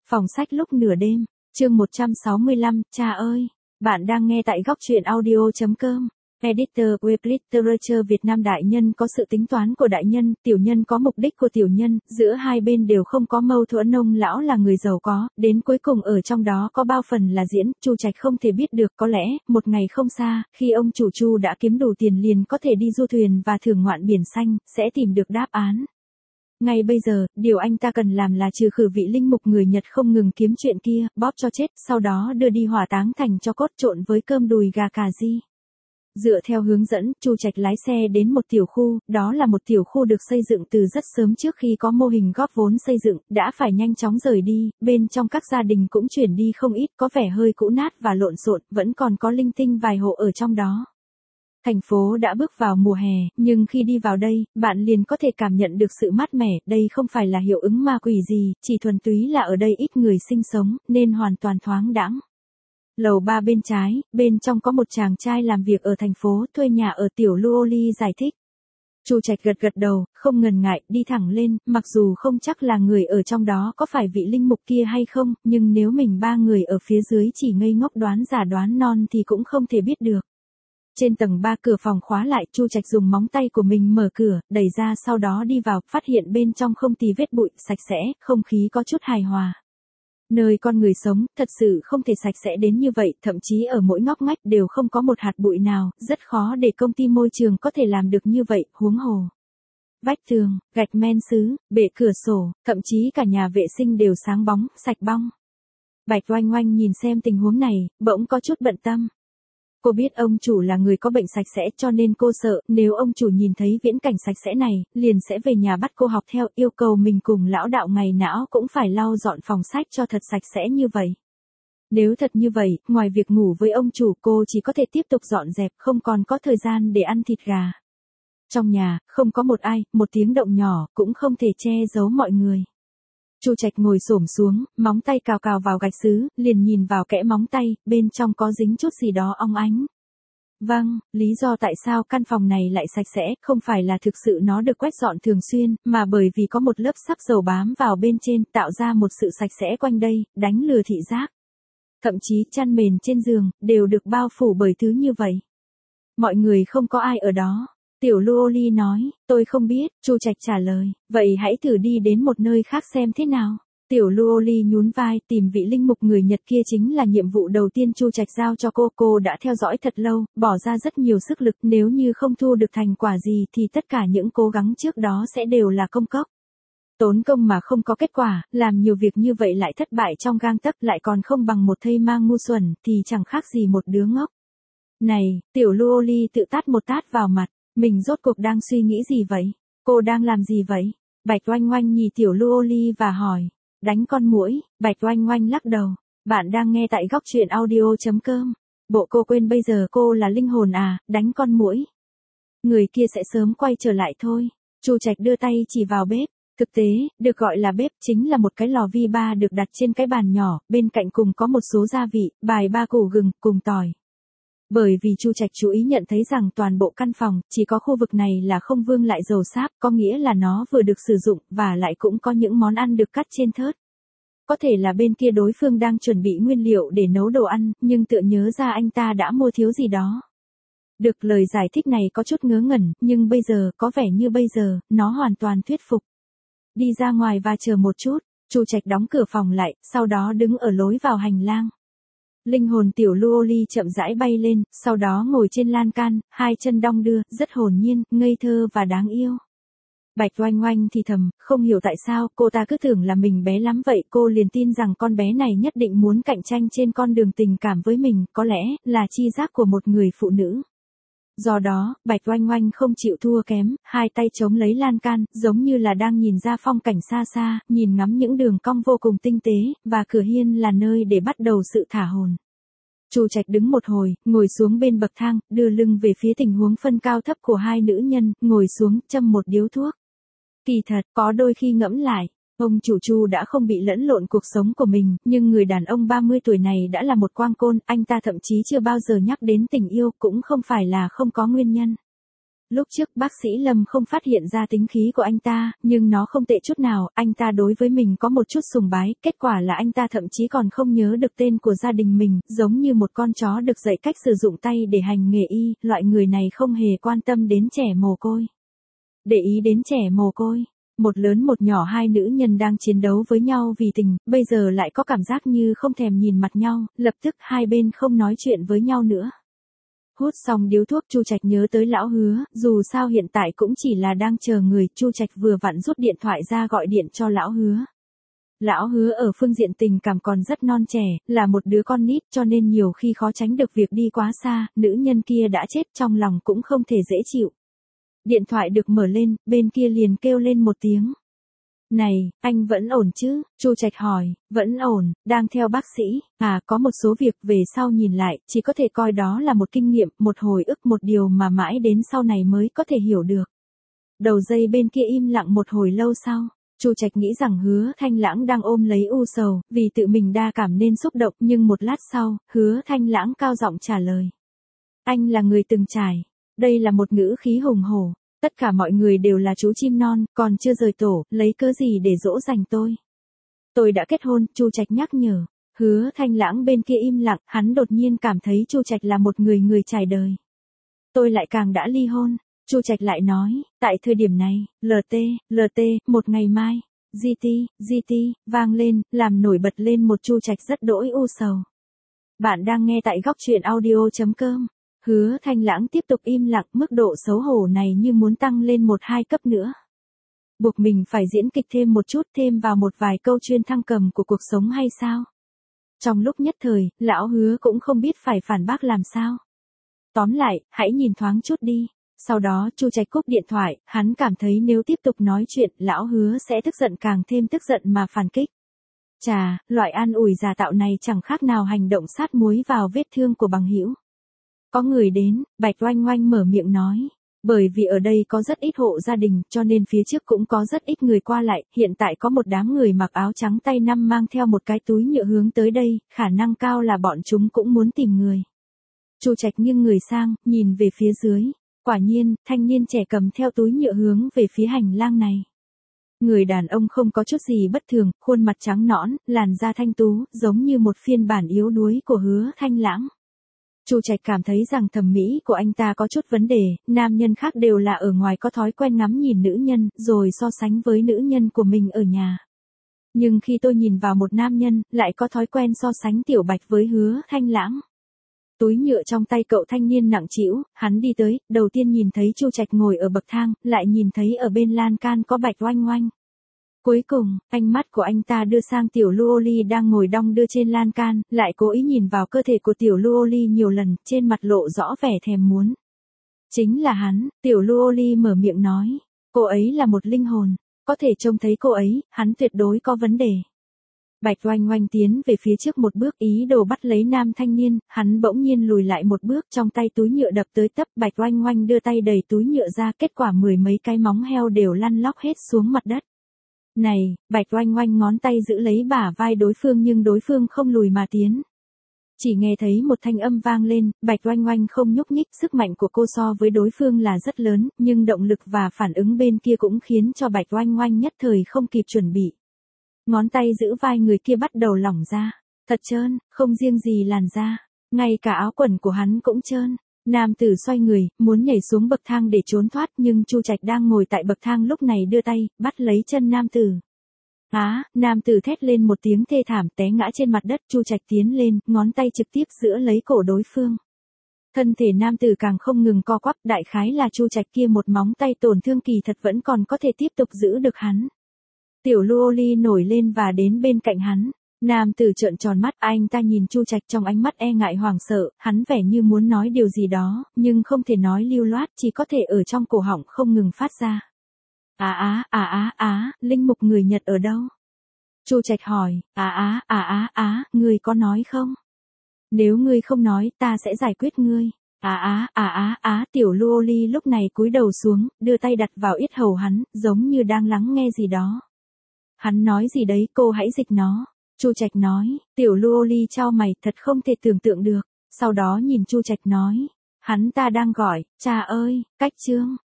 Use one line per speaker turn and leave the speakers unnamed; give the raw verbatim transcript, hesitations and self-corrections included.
Phòng sách lúc nửa đêm, chương một trăm sáu mươi lăm, cha ơi, bạn đang nghe tại góc truyện audio.com. Editor Web Literature Việt Nam. Đại nhân có sự tính toán của đại nhân, tiểu nhân có mục đích của tiểu nhân, giữa hai bên đều không có mâu thuẫn. Ông lão là người giàu có, đến cuối cùng ở trong đó có bao phần là diễn, Chu Trạch không thể biết được. Có lẽ, một ngày không xa, khi ông chủ Chu đã kiếm đủ tiền liền có thể đi du thuyền và thưởng ngoạn biển xanh, sẽ tìm được đáp án. Ngay bây giờ, điều anh ta cần làm là trừ khử vị linh mục người Nhật không ngừng kiếm chuyện kia, bóp cho chết, sau đó đưa đi hỏa táng thành tro cốt trộn với cơm đùi gà cà ri. Dựa theo hướng dẫn, Chu Trạch lái xe đến một tiểu khu, đó là một tiểu khu được xây dựng từ rất sớm trước khi có mô hình góp vốn xây dựng, đã phải nhanh chóng rời đi, bên trong các gia đình cũng chuyển đi không ít, có vẻ hơi cũ nát và lộn xộn, vẫn còn có linh tinh vài hộ ở trong đó. Thành phố đã bước vào mùa hè, nhưng khi đi vào đây, bạn liền có thể cảm nhận được sự mát mẻ, đây không phải là hiệu ứng ma quỷ gì, chỉ thuần túy là ở đây ít người sinh sống, nên hoàn toàn thoáng đãng. Lầu ba bên trái, bên trong có một chàng trai làm việc ở thành phố, thuê nhà ở tiểu Luoli giải thích. Chu Trạch gật gật đầu, không ngần ngại, đi thẳng lên, mặc dù không chắc là người ở trong đó có phải vị linh mục kia hay không, nhưng nếu mình ba người ở phía dưới chỉ ngây ngốc đoán giả đoán non thì cũng không thể biết được. Trên tầng ba cửa phòng khóa lại, Chu Trạch dùng móng tay của mình mở cửa, đẩy ra sau đó đi vào, phát hiện bên trong không tì vết bụi, sạch sẽ, không khí có chút hài hòa. Nơi con người sống, thật sự không thể sạch sẽ đến như vậy, thậm chí ở mỗi ngóc ngách đều không có một hạt bụi nào, rất khó để công ty môi trường có thể làm được như vậy, huống hồ. Vách tường, gạch men sứ, bệ cửa sổ, thậm chí cả nhà vệ sinh đều sáng bóng, sạch bong. Bạch Oanh Oanh nhìn xem tình huống này, bỗng có chút bận tâm. Cô biết ông chủ là người có bệnh sạch sẽ cho nên cô sợ, nếu ông chủ nhìn thấy viễn cảnh sạch sẽ này, liền sẽ về nhà bắt cô học theo, yêu cầu mình cùng lão đạo ngày não cũng phải lau dọn phòng sách cho thật sạch sẽ như vậy. Nếu thật như vậy, ngoài việc ngủ với ông chủ cô chỉ có thể tiếp tục dọn dẹp, không còn có thời gian để ăn thịt gà. Trong nhà, không có một ai, một tiếng động nhỏ, cũng không thể che giấu mọi người. Chu Trạch ngồi xổm xuống, móng tay cào cào vào gạch sứ, liền nhìn vào kẽ móng tay, bên trong có dính chút gì đó óng ánh. Vâng, lý do tại sao căn phòng này lại sạch sẽ, không phải là thực sự nó được quét dọn thường xuyên, mà bởi vì có một lớp sáp dầu bám vào bên trên, tạo ra một sự sạch sẽ quanh đây, đánh lừa thị giác. Thậm chí chăn mền trên giường, đều được bao phủ bởi thứ như vậy. Mọi người không có ai ở đó. Tiểu Luoli nói, tôi không biết, Chu Trạch trả lời, vậy hãy thử đi đến một nơi khác xem thế nào. Tiểu Luoli nhún vai, tìm vị linh mục người Nhật kia chính là nhiệm vụ đầu tiên Chu Trạch giao cho cô. Cô đã theo dõi thật lâu, bỏ ra rất nhiều sức lực, nếu như không thu được thành quả gì thì tất cả những cố gắng trước đó sẽ đều là công cốc. Tốn công mà không có kết quả, làm nhiều việc như vậy lại thất bại trong gang tấc, lại còn không bằng một thây mang ngu xuẩn, thì chẳng khác gì một đứa ngốc. Này, Tiểu Luoli tự tát một tát vào mặt. Mình rốt cuộc đang suy nghĩ gì vậy? Cô đang làm gì vậy? Bạch Oanh Oanh nhìn Tiểu Luoli và hỏi. Đánh con muỗi. Bạch Oanh Oanh lắc đầu. Bạn đang nghe tại góc truyện audio.com. Bộ cô quên bây giờ cô là linh hồn à, đánh con muỗi. Người kia sẽ sớm quay trở lại thôi. Chu Trạch đưa tay chỉ vào bếp. Thực tế, được gọi là bếp chính là một cái lò vi ba được đặt trên cái bàn nhỏ, bên cạnh cùng có một số gia vị, bài ba củ gừng, cùng tỏi. Bởi vì Chu Trạch chú ý nhận thấy rằng toàn bộ căn phòng, chỉ có khu vực này là không vương lại dầu sáp, có nghĩa là nó vừa được sử dụng, và lại cũng có những món ăn được cắt trên thớt. Có thể là bên kia đối phương đang chuẩn bị nguyên liệu để nấu đồ ăn, nhưng tựa nhớ ra anh ta đã mua thiếu gì đó. Được, lời giải thích này có chút ngớ ngẩn, nhưng bây giờ, có vẻ như bây giờ, nó hoàn toàn thuyết phục. Đi ra ngoài và chờ một chút, Chu Trạch đóng cửa phòng lại, sau đó đứng ở lối vào hành lang. Linh hồn Tiểu Luoli chậm rãi bay lên, sau đó ngồi trên lan can, hai chân đong đưa, rất hồn nhiên, ngây thơ và đáng yêu. Bạch Oanh Oanh thì thầm, không hiểu tại sao, cô ta cứ tưởng là mình bé lắm vậy, cô liền tin rằng con bé này nhất định muốn cạnh tranh trên con đường tình cảm với mình, có lẽ, là chi giác của một người phụ nữ. Do đó, Bạch Oanh Oanh không chịu thua kém, hai tay chống lấy lan can, giống như là đang nhìn ra phong cảnh xa xa, nhìn ngắm những đường cong vô cùng tinh tế, và cửa hiên là nơi để bắt đầu sự thả hồn. Chu Trạch đứng một hồi, ngồi xuống bên bậc thang, đưa lưng về phía tình huống phân cao thấp của hai nữ nhân, ngồi xuống, châm một điếu thuốc. Kỳ thật, có đôi khi ngẫm lại, ông chủ Chu đã không bị lẫn lộn cuộc sống của mình, nhưng người đàn ông ba mươi tuổi này đã là một quang côn, anh ta thậm chí chưa bao giờ nhắc đến tình yêu, cũng không phải là không có nguyên nhân. Lúc trước bác sĩ Lâm không phát hiện ra tính khí của anh ta, nhưng nó không tệ chút nào, anh ta đối với mình có một chút sùng bái, kết quả là anh ta thậm chí còn không nhớ được tên của gia đình mình, giống như một con chó được dạy cách sử dụng tay để hành nghề y, loại người này không hề quan tâm đến trẻ mồ côi. Để ý đến trẻ mồ côi. Một lớn một nhỏ hai nữ nhân đang chiến đấu với nhau vì tình, bây giờ lại có cảm giác như không thèm nhìn mặt nhau, lập tức hai bên không nói chuyện với nhau nữa. Hút xong điếu thuốc Chu Trạch nhớ tới lão Hứa, dù sao hiện tại cũng chỉ là đang chờ người, Chu Trạch vừa vặn rút điện thoại ra gọi điện cho lão Hứa. Lão Hứa ở phương diện tình cảm còn rất non trẻ, là một đứa con nít cho nên nhiều khi khó tránh được việc đi quá xa, nữ nhân kia đã chết trong lòng cũng không thể dễ chịu. Điện thoại được mở lên, bên kia liền kêu lên một tiếng. Này, anh vẫn ổn chứ? Chu Trạch hỏi. Vẫn ổn, đang theo bác sĩ. À, có một số việc về sau nhìn lại, chỉ có thể coi đó là một kinh nghiệm, một hồi ức, một điều mà mãi đến sau này mới có thể hiểu được. Đầu dây bên kia im lặng một hồi lâu sau. Chu Trạch nghĩ rằng Hứa Thanh Lãng đang ôm lấy u sầu, vì tự mình đa cảm nên xúc động, nhưng một lát sau, Hứa Thanh Lãng cao giọng trả lời. Anh là người từng trải. Đây là một ngữ khí hùng hổ. Tất cả mọi người đều là chú chim non, còn chưa rời tổ, lấy cớ gì để dỗ dành tôi. Tôi đã kết hôn, Chu Trạch nhắc nhở. Hứa Thanh Lãng bên kia im lặng, hắn đột nhiên cảm thấy Chu Trạch là một người người trải đời. Tôi lại càng đã ly hôn. Chu Trạch lại nói, tại thời điểm này, lờ tê, lờ tê, một ngày mai, giê tê, giê tê, vang lên, làm nổi bật lên một Chu Trạch rất đỗi u sầu. Bạn đang nghe tại góc truyện audio chấm com. Hứa Thanh Lãng tiếp tục im lặng, mức độ xấu hổ này như muốn tăng lên một hai cấp nữa. Buộc mình phải diễn kịch thêm một chút, thêm vào một vài câu chuyên thăng cầm của cuộc sống hay sao? Trong lúc nhất thời, lão Hứa cũng không biết phải phản bác làm sao. Tóm lại, hãy nhìn thoáng chút đi. Sau đó Chu Trạch cúp điện thoại, hắn cảm thấy nếu tiếp tục nói chuyện, lão Hứa sẽ tức giận càng thêm tức giận mà phản kích. Chà, loại an ủi giả tạo này chẳng khác nào hành động sát muối vào vết thương của bằng hữu. Có người đến, Bạch Oanh Oanh mở miệng nói. Bởi vì ở đây có rất ít hộ gia đình, cho nên phía trước cũng có rất ít người qua lại, hiện tại có một đám người mặc áo trắng tay năm mang theo một cái túi nhựa hướng tới đây, khả năng cao là bọn chúng cũng muốn tìm người. Chu Trạch nghiêng người sang, nhìn về phía dưới. Quả nhiên, thanh niên trẻ cầm theo túi nhựa hướng về phía hành lang này. Người đàn ông không có chút gì bất thường, khuôn mặt trắng nõn, làn da thanh tú, giống như một phiên bản yếu đuối của Hứa Thanh Lãng. Chu Trạch cảm thấy rằng thẩm mỹ của anh ta có chút vấn đề, nam nhân khác đều là ở ngoài có thói quen ngắm nhìn nữ nhân, rồi so sánh với nữ nhân của mình ở nhà. Nhưng khi tôi nhìn vào một nam nhân, lại có thói quen so sánh Tiểu Bạch với Hứa Thanh Lãng. Túi nhựa trong tay cậu thanh niên nặng trĩu, hắn đi tới, đầu tiên nhìn thấy Chu Trạch ngồi ở bậc thang, lại nhìn thấy ở bên lan can có Bạch Oanh Oanh. Cuối cùng, ánh mắt của anh ta đưa sang Tiểu Luoli đang ngồi đong đưa trên lan can, lại cố ý nhìn vào cơ thể của Tiểu Luoli nhiều lần, trên mặt lộ rõ vẻ thèm muốn. Chính là hắn, Tiểu Luoli mở miệng nói, cô ấy là một linh hồn, có thể trông thấy cô ấy, hắn tuyệt đối có vấn đề. Bạch Oanh Oanh tiến về phía trước một bước ý đồ bắt lấy nam thanh niên, hắn bỗng nhiên lùi lại một bước, trong tay túi nhựa đập tới tấp, Bạch Oanh Oanh đưa tay đẩy túi nhựa ra, kết quả mười mấy cái móng heo đều lăn lóc hết xuống mặt đất. Này, Bạch Oanh Oanh ngón tay giữ lấy bả vai đối phương nhưng đối phương không lùi mà tiến. Chỉ nghe thấy một thanh âm vang lên, Bạch Oanh Oanh không nhúc nhích, sức mạnh của cô so với đối phương là rất lớn, nhưng động lực và phản ứng bên kia cũng khiến cho Bạch Oanh Oanh nhất thời không kịp chuẩn bị. Ngón tay giữ vai người kia bắt đầu lỏng ra, thật trơn, không riêng gì làn da, ngay cả áo quần của hắn cũng trơn. Nam tử xoay người, muốn nhảy xuống bậc thang để trốn thoát nhưng Chu Trạch đang ngồi tại bậc thang lúc này đưa tay, bắt lấy chân nam tử. Á, nam tử thét lên một tiếng thê thảm té ngã trên mặt đất, Chu Trạch tiến lên, ngón tay trực tiếp giữ lấy cổ đối phương. Thân thể nam tử càng không ngừng co quắp, đại khái là Chu Trạch kia một móng tay tổn thương kỳ thật vẫn còn có thể tiếp tục giữ được hắn. Tiểu Luoli nổi lên và đến bên cạnh hắn. Nam tử trợn tròn mắt, anh ta nhìn Chu Trạch trong ánh mắt e ngại hoảng sợ, hắn vẻ như muốn nói điều gì đó, nhưng không thể nói lưu loát, chỉ có thể ở trong cổ họng không ngừng phát ra. Á á, á á á, linh mục người Nhật ở đâu? Chu Trạch hỏi, á á, á á á, ngươi có nói không? Nếu ngươi không nói, ta sẽ giải quyết ngươi. Á á, á á á, tiểu Luoli lúc này cúi đầu xuống, đưa tay đặt vào yết hầu hắn, giống như đang lắng nghe gì đó. Hắn nói gì đấy, cô hãy dịch nó. Chu Trạch nói, tiểu Luoli chau mày, thật không thể tưởng tượng được. Sau đó nhìn Chu Trạch nói, Hắn ta đang gọi, cha ơi, cách chương.